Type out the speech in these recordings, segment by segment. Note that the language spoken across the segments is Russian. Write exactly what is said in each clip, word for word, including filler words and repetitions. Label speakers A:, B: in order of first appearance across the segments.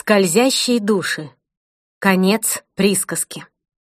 A: Скользящие души. Конец присказки.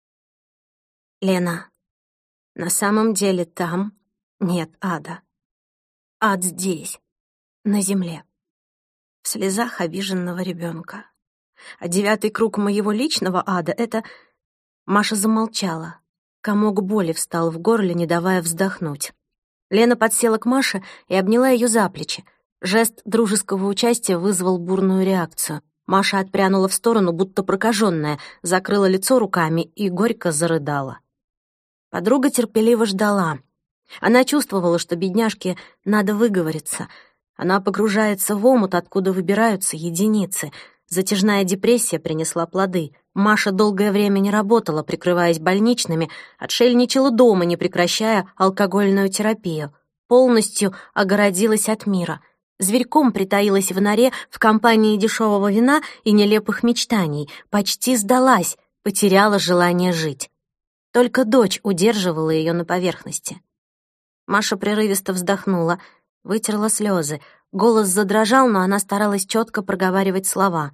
A: Лена, на самом деле там нет ада. Ад здесь, на земле, в слезах обиженного ребенка. А девятый круг моего личного ада — это... Маша замолчала. Комок боли встал в горле, не давая вздохнуть. Лена подсела к Маше и обняла ее за плечи. Жест дружеского участия вызвал бурную реакцию. Маша отпрянула в сторону, будто прокаженная, закрыла лицо руками и горько зарыдала. Подруга терпеливо ждала. Она чувствовала, что бедняжке надо выговориться. Она погружается в омут, откуда выбираются единицы. Затяжная депрессия принесла плоды. Маша долгое время не работала, прикрываясь больничными, отшельничала дома, не прекращая алкогольную терапию. Полностью огородилась от мира. Зверьком притаилась в норе в компании дешевого вина и нелепых мечтаний. Почти сдалась, потеряла желание жить. Только дочь удерживала ее на поверхности. Маша прерывисто вздохнула, вытерла слезы. Голос задрожал, но она старалась четко проговаривать слова.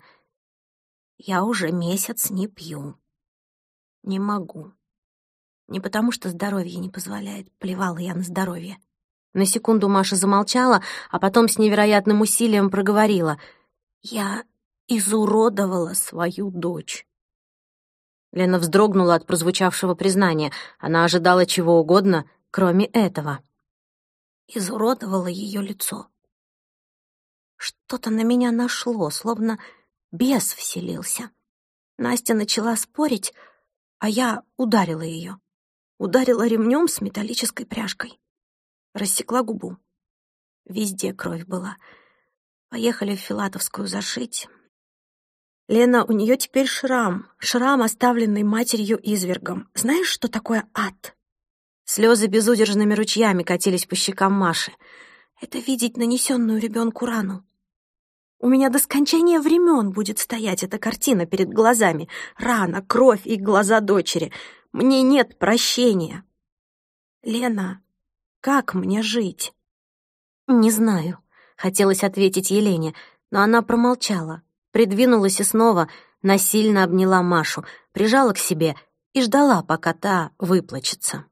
A: «Я уже месяц не пью. Не могу. Не потому, что здоровье не позволяет. Плевала я на здоровье». На секунду Маша замолчала, а потом с невероятным усилием проговорила. «Я изуродовала свою дочь». Лена вздрогнула от прозвучавшего признания. Она ожидала чего угодно, кроме этого. Изуродовала ее лицо. Что-то на меня нашло, словно бес вселился. Настя начала спорить, а я ударила ее. Ударила ремнем с металлической пряжкой. Рассекла губу. Везде кровь была. Поехали в Филатовскую зашить. Лена, у нее теперь шрам. Шрам, оставленный матерью-извергом. Знаешь, что такое ад? Слезы безудержными ручьями катились по щекам Маши. Это видеть нанесенную ребенку рану. У меня до скончания времен будет стоять эта картина перед глазами. Рана, кровь и глаза дочери. Мне нет прощения. Лена, как мне жить? Не знаю, хотелось ответить Елене, но она промолчала, придвинулась и снова насильно обняла Машу, прижала к себе и ждала, пока та выплачется.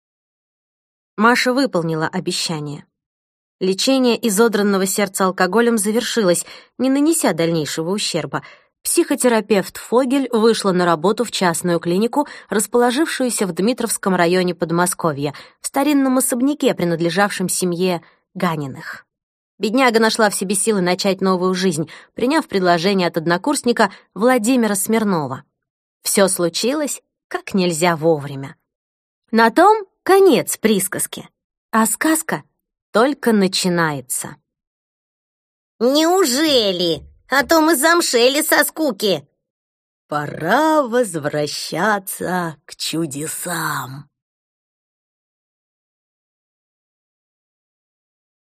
A: Маша выполнила обещание. Лечение изодранного сердца алкоголем завершилось, не нанеся дальнейшего ущерба. Психотерапевт Фогель вышла на работу в частную клинику, расположившуюся в Дмитровском районе Подмосковья, в старинном особняке, принадлежавшем семье Ганиных. Бедняга нашла в себе силы начать новую жизнь, приняв предложение от однокурсника Владимира Смирнова. Все случилось как нельзя вовремя. На том конец присказки, а сказка только начинается.
B: «Неужели? А то мы замшели со скуки!»
A: Пора возвращаться к чудесам.